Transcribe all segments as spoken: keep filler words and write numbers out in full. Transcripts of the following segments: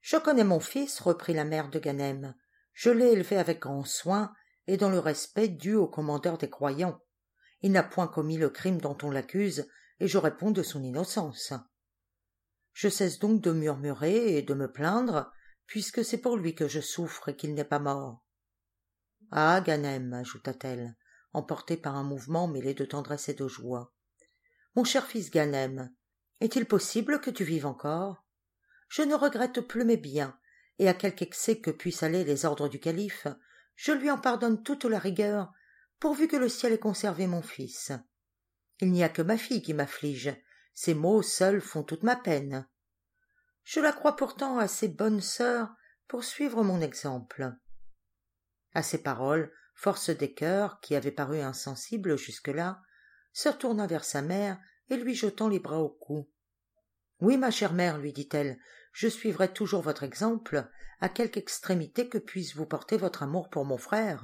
Je connais mon fils, reprit la mère de Ganem. Je l'ai élevé avec grand soin et dans le respect dû au commandeur des croyants. Il n'a point commis le crime dont on l'accuse, et je réponds de son innocence. Je cesse donc de murmurer et de me plaindre, puisque c'est pour lui que je souffre et qu'il n'est pas mort. Ah, Ganem, ajouta-t-elle, emportée par un mouvement mêlé de tendresse et de joie. Mon cher fils Ganem, est-il possible que tu vives encore? Je ne regrette plus mes biens, et à quelque excès que puissent aller les ordres du calife, je lui en pardonne toute la rigueur, pourvu que le ciel ait conservé mon fils. Il n'y a que ma fille qui m'afflige, ces mots seuls font toute ma peine. Je la crois pourtant assez bonne sœur pour suivre mon exemple. À ces paroles, Force des cœurs, qui avait paru insensible jusque-là, se retourna vers sa mère et lui jetant les bras au cou. « Oui, ma chère mère, lui dit-elle, je suivrai toujours votre exemple, à quelque extrémité que puisse vous porter votre amour pour mon frère. »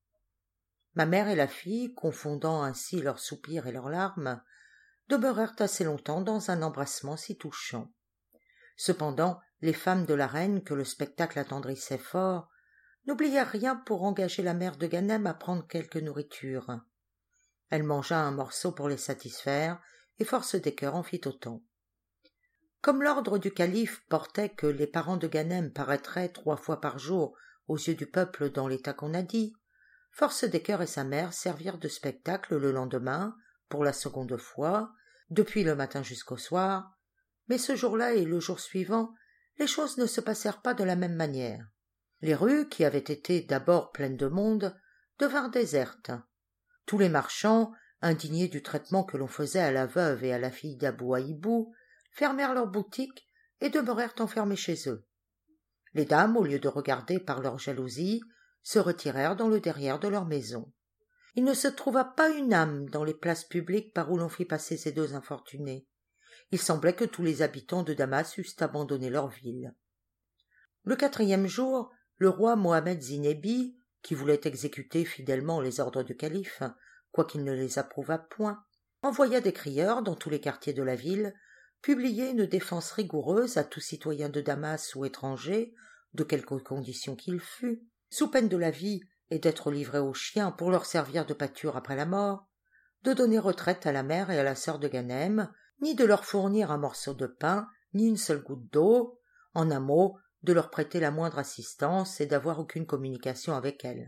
Ma mère et la fille, confondant ainsi leurs soupirs et leurs larmes, demeurèrent assez longtemps dans un embrassement si touchant. Cependant, les femmes de la reine, que le spectacle attendrissait fort, n'oublièrent rien pour engager la mère de Ganem à prendre quelque nourriture. Elle mangea un morceau pour les satisfaire, et Force des cœurs en fit autant. Comme l'ordre du calife portait que les parents de Ganem paraîtraient trois fois par jour aux yeux du peuple dans l'état qu'on a dit, Force des cœurs et sa mère servirent de spectacle le lendemain, pour la seconde fois, depuis le matin jusqu'au soir, mais ce jour-là et le jour suivant, les choses ne se passèrent pas de la même manière. Les rues, qui avaient été d'abord pleines de monde, devinrent désertes. Tous les marchands, indignés du traitement que l'on faisait à la veuve et à la fille d'Abou Haïbou, fermèrent leurs boutiques et demeurèrent enfermés chez eux. Les dames, au lieu de regarder par leur jalousie, se retirèrent dans le derrière de leur maison. Il ne se trouva pas une âme dans les places publiques par où l'on fit passer ces deux infortunés. Il semblait que tous les habitants de Damas eussent abandonné leur ville. Le quatrième jour, le roi Mohammed Zinebi, qui voulait exécuter fidèlement les ordres du calife, quoiqu'il ne les approuvât point, envoya des crieurs dans tous les quartiers de la ville, publier une défense rigoureuse à tout citoyen de Damas ou étranger, de quelque condition qu'il fût, sous peine de la vie et d'être livré aux chiens pour leur servir de pâture après la mort, de donner retraite à la mère et à la sœur de Ganem, ni de leur fournir un morceau de pain, ni une seule goutte d'eau, en un mot, de leur prêter la moindre assistance et d'avoir aucune communication avec elles.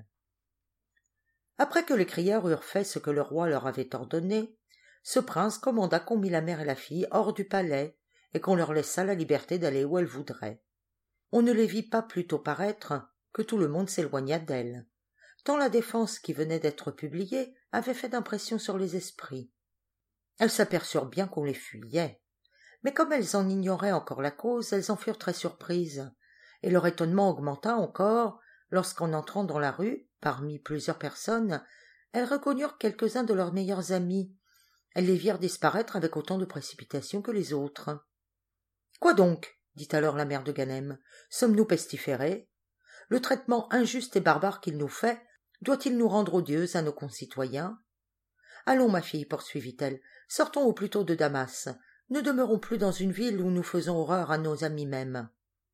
Après que les crieurs eurent fait ce que le roi leur avait ordonné, ce prince commanda qu'on mit la mère et la fille hors du palais et qu'on leur laissât la liberté d'aller où elles voudraient. On ne les vit pas plus tôt paraître que tout le monde s'éloigna d'elles, tant la défense qui venait d'être publiée avait fait d'impression sur les esprits. Elles s'aperçurent bien qu'on les fuyait, mais comme elles en ignoraient encore la cause, elles en furent très surprises, et leur étonnement augmenta encore lorsqu'en entrant dans la rue, parmi plusieurs personnes, elles reconnurent quelques-uns de leurs meilleurs amis. Elles les virent disparaître avec autant de précipitation que les autres. « Quoi donc ?» dit alors la mère de Ganem. « Sommes-nous pestiférés? Le traitement injuste et barbare qu'il nous fait doit-il nous rendre odieux à nos concitoyens? Allons, ma fille, poursuivit-elle, sortons au plus tôt de Damas. Ne demeurons plus dans une ville où nous faisons horreur à nos amis mêmes. »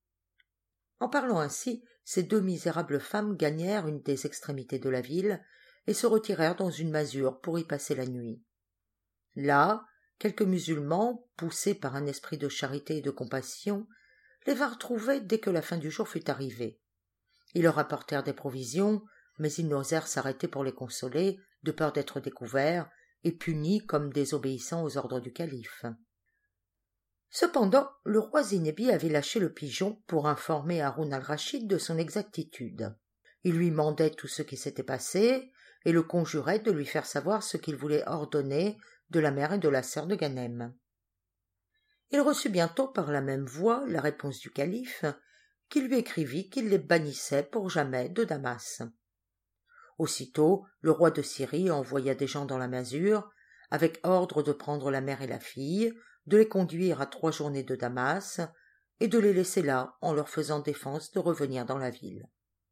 En parlant ainsi, ces deux misérables femmes gagnèrent une des extrémités de la ville et se retirèrent dans une masure pour y passer la nuit. Là, quelques musulmans, poussés par un esprit de charité et de compassion, les vinrent trouver dès que la fin du jour fut arrivée. Ils leur apportèrent des provisions, mais ils n'osèrent s'arrêter pour les consoler, de peur d'être découverts et punis comme désobéissant aux ordres du calife. Cependant, le roi Zinebi avait lâché le pigeon pour informer Haroun al-Rachid de son exactitude. Il lui mandait tout ce qui s'était passé et le conjurait de lui faire savoir ce qu'il voulait ordonner de la mère et de la sœur de Ganem. Il reçut bientôt par la même voie la réponse du calife, qui lui écrivit qu'il les bannissait pour jamais de Damas. Aussitôt, le roi de Syrie envoya des gens dans la masure, avec ordre de prendre la mère et la fille, de les conduire à trois journées de Damas, et de les laisser là en leur faisant défense de revenir dans la ville.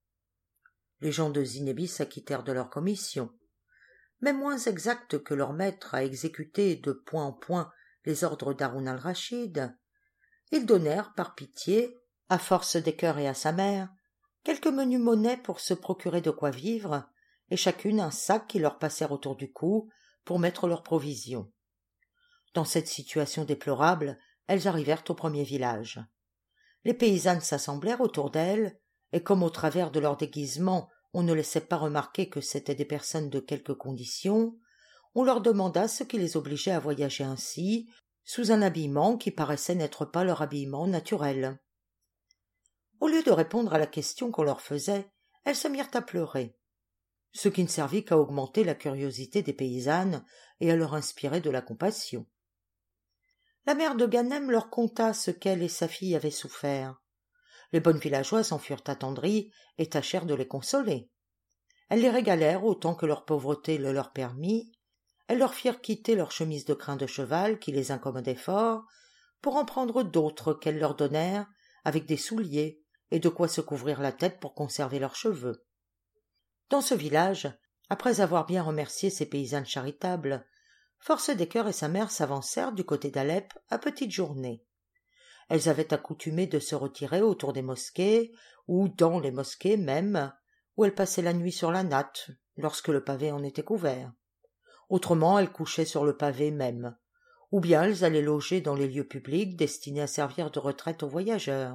Les gens de Zinebi s'acquittèrent de leur commission, mais moins exacts que leur maître à exécuter de point en point les ordres d'Haroun al-Rachid, ils donnèrent, par pitié, à force des cœurs et à sa mère, quelques menus monnaies pour se procurer de quoi vivre, et chacune un sac qui leur passèrent autour du cou pour mettre leurs provisions. Dans cette situation déplorable, elles arrivèrent au premier village. Les paysannes s'assemblèrent autour d'elles, et comme au travers de leur déguisement on ne laissait pas remarquer que c'étaient des personnes de quelque condition, on leur demanda ce qui les obligeait à voyager ainsi, sous un habillement qui paraissait n'être pas leur habillement naturel. Au lieu de répondre à la question qu'on leur faisait, elles se mirent à pleurer, ce qui ne servit qu'à augmenter la curiosité des paysannes et à leur inspirer de la compassion. La mère de Ganem leur conta ce qu'elle et sa fille avaient souffert. Les bonnes villageoises en furent attendries et tâchèrent de les consoler. Elles les régalèrent autant que leur pauvreté le leur permit. Elles leur firent quitter leurs chemises de crin de cheval qui les incommodaient fort, pour en prendre d'autres qu'elles leur donnèrent, avec des souliers et de quoi se couvrir la tête pour conserver leurs cheveux. Dans ce village, après avoir bien remercié ces paysannes charitables, Force des Cœurs et sa mère s'avancèrent du côté d'Alep à petite journée. Elles avaient accoutumé de se retirer autour des mosquées, ou dans les mosquées même, où elles passaient la nuit sur la natte, lorsque le pavé en était couvert. Autrement, elles couchaient sur le pavé même, ou bien elles allaient loger dans les lieux publics destinés à servir de retraite aux voyageurs.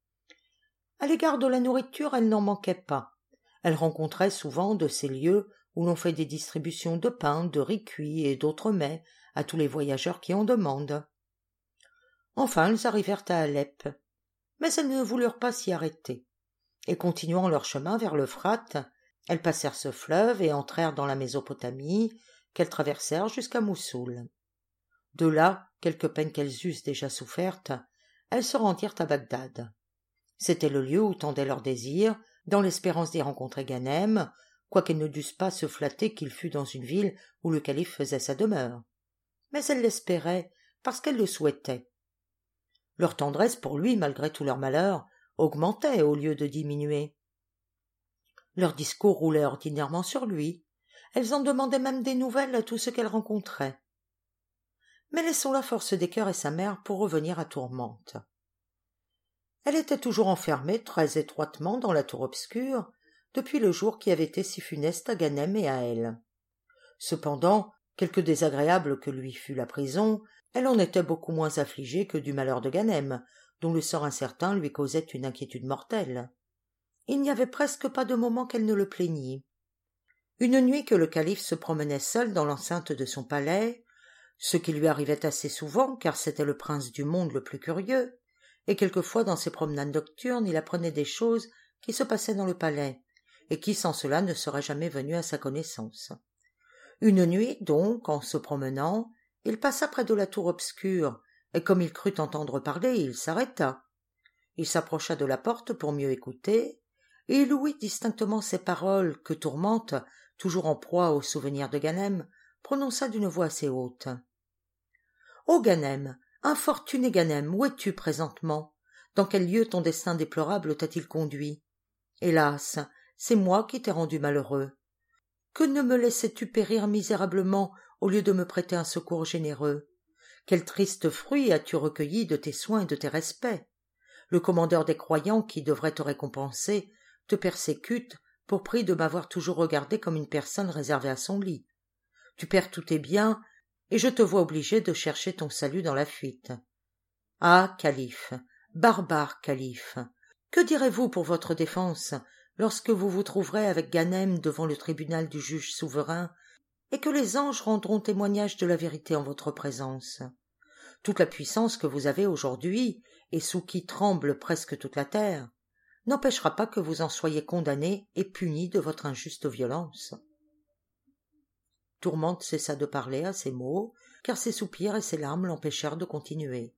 À l'égard de la nourriture, elles n'en manquaient pas. Elles rencontraient souvent de ces lieux où l'on fait des distributions de pain, de riz cuit et d'autres mets à tous les voyageurs qui en demandent. Enfin, elles arrivèrent à Alep, mais elles ne voulurent pas s'y arrêter, et continuant leur chemin vers l'Euphrate, elles passèrent ce fleuve et entrèrent dans la Mésopotamie, qu'elles traversèrent jusqu'à Moussoul. De là, quelque peine qu'elles eussent déjà souffertes, elles se rendirent à Bagdad. C'était le lieu où tendait leur désir, dans l'espérance d'y rencontrer Ganem, quoiqu'elles ne dussent pas se flatter qu'il fût dans une ville où le calife faisait sa demeure. Mais elles l'espéraient, parce qu'elles le souhaitaient. Leur tendresse pour lui, malgré tout leur malheur, augmentait au lieu de diminuer. Leurs discours roulaient ordinairement sur lui. Elles en demandaient même des nouvelles à tout ce qu'elles rencontraient. Mais laissons la Force des Cœurs et sa mère pour revenir à Tourmente. Elle était toujours enfermée très étroitement dans la tour obscure depuis le jour qui avait été si funeste à Ganem et à elle. Cependant, quelque désagréable que lui fût la prison, elle en était beaucoup moins affligée que du malheur de Ganem, dont le sort incertain lui causait une inquiétude mortelle. Il n'y avait presque pas de moment qu'elle ne le plaignît. Une nuit que le calife se promenait seul dans l'enceinte de son palais, ce qui lui arrivait assez souvent car c'était le prince du monde le plus curieux, et quelquefois dans ses promenades nocturnes il apprenait des choses qui se passaient dans le palais, et qui sans cela ne seraient jamais venues à sa connaissance. Une nuit donc, en se promenant, il passa près de la tour obscure, et comme il crut entendre parler, il s'arrêta. Il s'approcha de la porte pour mieux écouter, et il ouït distinctement ces paroles que Tourmente, toujours en proie au souvenir de Ganem, prononça d'une voix assez haute. « Ô Ganem, infortuné Ganem, où es-tu présentement? Dans quel lieu ton destin déplorable t'a-t-il conduit? Hélas, c'est moi qui t'ai rendu malheureux. Que ne me laissais-tu périr misérablement au lieu de me prêter un secours généreux? Quel triste fruit as-tu recueilli de tes soins et de tes respects? Le commandeur des croyants, qui devrait te récompenser, te persécute pour prix de m'avoir toujours regardé comme une personne réservée à son lit. Tu perds tous tes biens, et je te vois obligé de chercher ton salut dans la fuite. Ah, calife, barbare calife, que direz-vous pour votre défense lorsque vous vous trouverez avec Ganem devant le tribunal du juge souverain, et que les anges rendront témoignage de la vérité en votre présence? Toute la puissance que vous avez aujourd'hui, et sous qui tremble presque toute la terre, n'empêchera pas que vous en soyez condamné et puni de votre injuste violence. » Tourmente cessa de parler à ces mots, car ses soupirs et ses larmes l'empêchèrent de continuer.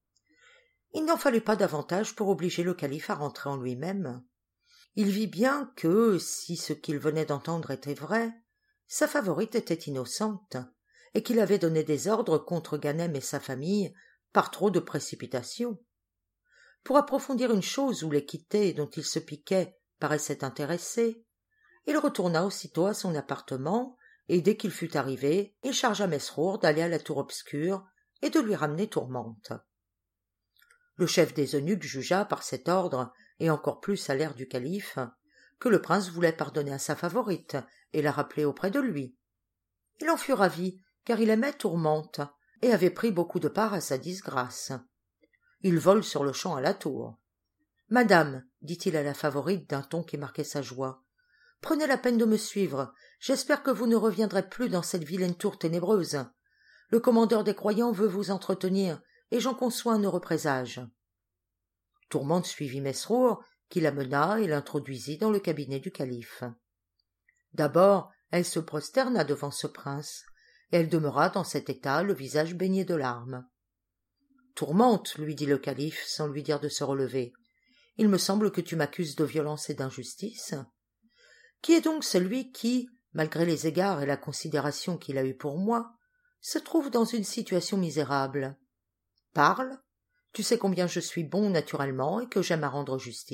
Il n'en fallut pas davantage pour obliger le calife à rentrer en lui-même. Il vit bien que, si ce qu'il venait d'entendre était vrai, sa favorite était innocente, et qu'il avait donné des ordres contre Ganem et sa famille par trop de précipitation. Pour approfondir une chose où l'équité dont il se piquait paraissait intéressée, il retourna aussitôt à son appartement, et dès qu'il fut arrivé, il chargea Mesrour d'aller à la tour obscure et de lui ramener Tourmente. Le chef des eunuques jugea par cet ordre, et encore plus à l'air du calife, que le prince voulait pardonner à sa favorite et la rappeler auprès de lui. Il en fut ravi, car il aimait Tourmente, et avait pris beaucoup de part à sa disgrâce. Il vole sur le champ à la tour. « Madame, dit-il à la favorite d'un ton qui marquait sa joie, prenez la peine de me suivre, j'espère que vous ne reviendrez plus dans cette vilaine tour ténébreuse. Le commandeur des croyants veut vous entretenir, et j'en conçois un heureux présage. » Tourmente suivit Mesrour, qui la mena et l'introduisit dans le cabinet du calife. D'abord, elle se prosterna devant ce prince, et elle demeura dans cet état, le visage baigné de larmes. « Tourmente, lui dit le calife, sans lui dire de se relever, il me semble que tu m'accuses de violence et d'injustice. Qui est donc celui qui, malgré les égards et la considération qu'il a eue pour moi, se trouve dans une situation misérable? Parle, tu sais combien je suis bon naturellement et que j'aime à rendre justice. »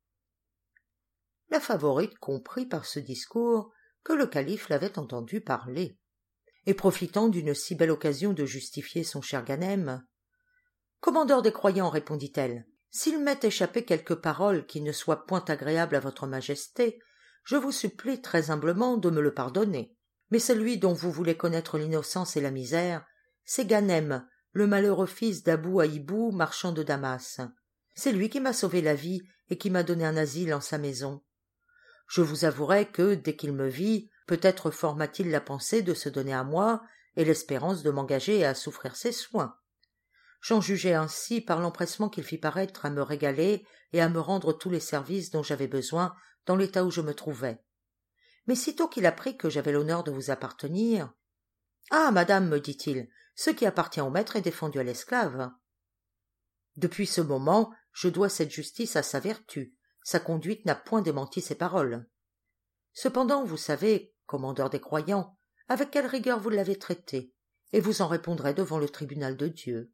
La favorite comprit par ce discours que le calife l'avait entendu parler, et profitant d'une si belle occasion de justifier son cher Ganem, « Commandeur des croyants, répondit-elle, s'il m'est échappé quelque parole qui ne soit point agréable à votre majesté, je vous supplie très humblement de me le pardonner. Mais celui dont vous voulez connaître l'innocence et la misère, c'est Ganem, le malheureux fils d'Abou Haïbou, marchand de Damas. C'est lui qui m'a sauvé la vie et qui m'a donné un asile en sa maison. Je vous avouerai que, dès qu'il me vit, peut-être forma-t-il la pensée de se donner à moi et l'espérance de m'engager à souffrir ses soins. J'en jugeai ainsi par l'empressement qu'il fit paraître à me régaler et à me rendre tous les services dont j'avais besoin dans l'état où je me trouvais. Mais sitôt qu'il apprit que j'avais l'honneur de vous appartenir... « Ah, madame, me dit-il, ce qui appartient au maître est défendu à l'esclave. » Depuis ce moment, je dois cette justice à sa vertu. Sa conduite n'a point démenti ses paroles. Cependant, vous savez, commandeur des croyants, avec quelle rigueur vous l'avez traité, et vous en répondrez devant le tribunal de Dieu.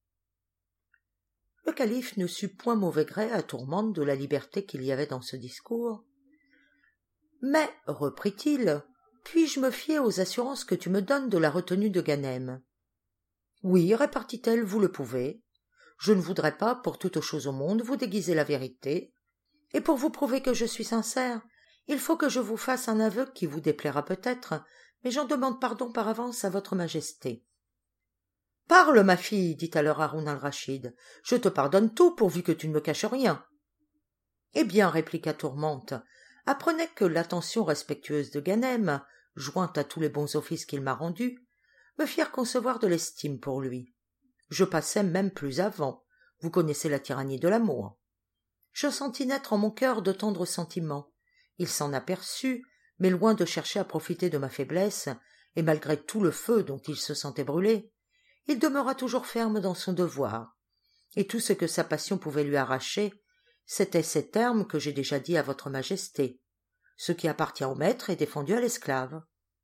Le calife ne sut point mauvais gré à Tourmente de la liberté qu'il y avait dans ce discours. « Mais, reprit-il, puis-je me fier aux assurances que tu me donnes de la retenue de Ganem ?»« Oui, répartit-elle, vous le pouvez. Je ne voudrais pas, pour toute chose au monde, vous déguiser la vérité, et pour vous prouver que je suis sincère, il faut que je vous fasse un aveu qui vous déplaira peut-être, mais j'en demande pardon par avance à votre majesté. »« Parle, ma fille, dit alors Haroun al-Rachid, je te pardonne tout pourvu que tu ne me caches rien. »« Eh bien, répliqua Tourmente, apprenez que l'attention respectueuse de Ganem, jointe à tous les bons offices qu'il m'a rendus, me firent concevoir de l'estime pour lui. Je passais même plus avant, vous connaissez la tyrannie de l'amour. Je sentis naître en mon cœur de tendres sentiments. Il s'en aperçut, mais loin de chercher à profiter de ma faiblesse, et malgré tout le feu dont il se sentait brûlé, il demeura toujours ferme dans son devoir, et tout ce que sa passion pouvait lui arracher, c'étaient ces termes que j'ai déjà dit à votre majesté. Ce qui appartient au maître est défendu à l'esclave.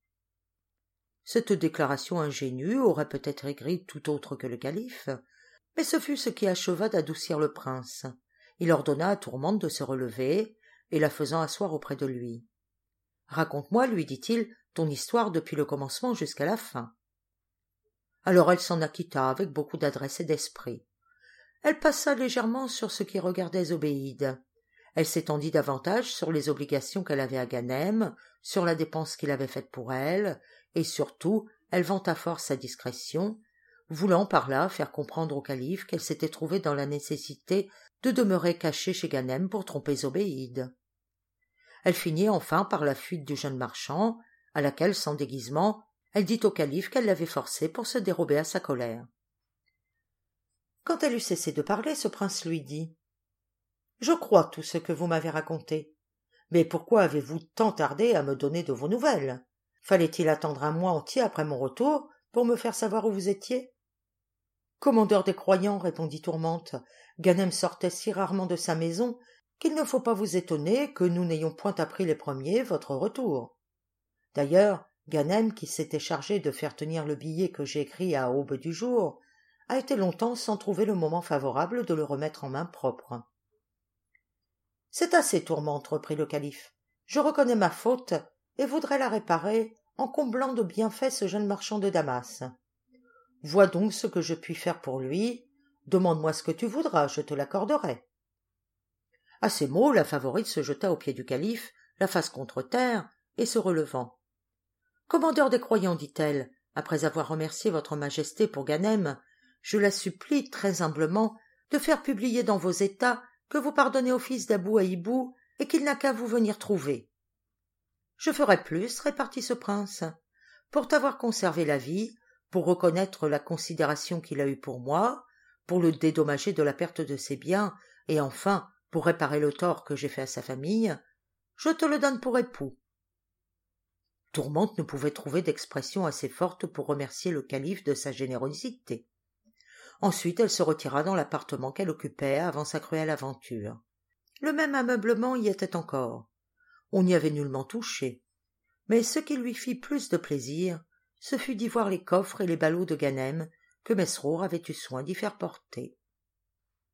Cette déclaration ingénue aurait peut-être aigri tout autre que le calife, mais ce fut ce qui acheva d'adoucir le prince. Il ordonna à Tourmente de se relever, et la faisant asseoir auprès de lui. « Raconte-moi, lui dit-il, ton histoire depuis le commencement jusqu'à la fin. » Alors elle s'en acquitta avec beaucoup d'adresse et d'esprit. Elle passa légèrement sur ce qui regardait Zobéide. Elle s'étendit davantage sur les obligations qu'elle avait à Ganem, sur la dépense qu'il avait faite pour elle, et surtout, elle vanta fort sa discrétion, voulant par là faire comprendre au calife qu'elle s'était trouvée dans la nécessité de demeurer cachée chez Ganem pour tromper Zobéide. Elle finit enfin par la fuite du jeune marchand, à laquelle, sans déguisement, elle dit au calife qu'elle l'avait forcé pour se dérober à sa colère. Quand elle eut cessé de parler, ce prince lui dit « Je crois tout ce que vous m'avez raconté, mais pourquoi avez-vous tant tardé à me donner de vos nouvelles? Fallait-il attendre un mois entier après mon retour pour me faire savoir où vous étiez ?»« Commandeur des croyants, répondit Tourmente, Ganem sortait si rarement de sa maison qu'il ne faut pas vous étonner que nous n'ayons point appris les premiers votre retour. D'ailleurs, Ganem, qui s'était chargé de faire tenir le billet que j'ai écrit à aube du jour, a été longtemps sans trouver le moment favorable de le remettre en main propre. »« C'est assez, Tourmente, reprit le calife. Je reconnais ma faute et voudrais la réparer en comblant de bienfaits ce jeune marchand de Damas. Vois donc ce que je puis faire pour lui, Demande-moi ce que tu voudras, je te l'accorderai. À ces mots, la favorite se jeta aux pieds du calife, la face contre terre, et se relevant. Commandeur des croyants, dit-elle, après avoir remercié votre majesté pour Ganem, je la supplie très humblement de faire publier dans vos états que vous pardonnez au fils d'Abou Haïbou et qu'il n'a qu'à vous venir trouver. Je ferai plus, répartit ce prince, pour t'avoir conservé la vie, pour reconnaître la considération qu'il a eue pour moi, pour le dédommager de la perte de ses biens, et enfin pour réparer le tort que j'ai fait à sa famille, je te le donne pour époux. Tourmente ne pouvait trouver d'expression assez forte pour remercier le calife de sa générosité. Ensuite elle se retira dans l'appartement qu'elle occupait avant sa cruelle aventure. Le même ameublement y était encore. On n'y avait nullement touché. Mais ce qui lui fit plus de plaisir, ce fut d'y voir les coffres et les ballots de Ganem que Mesrour avait eu soin d'y faire porter.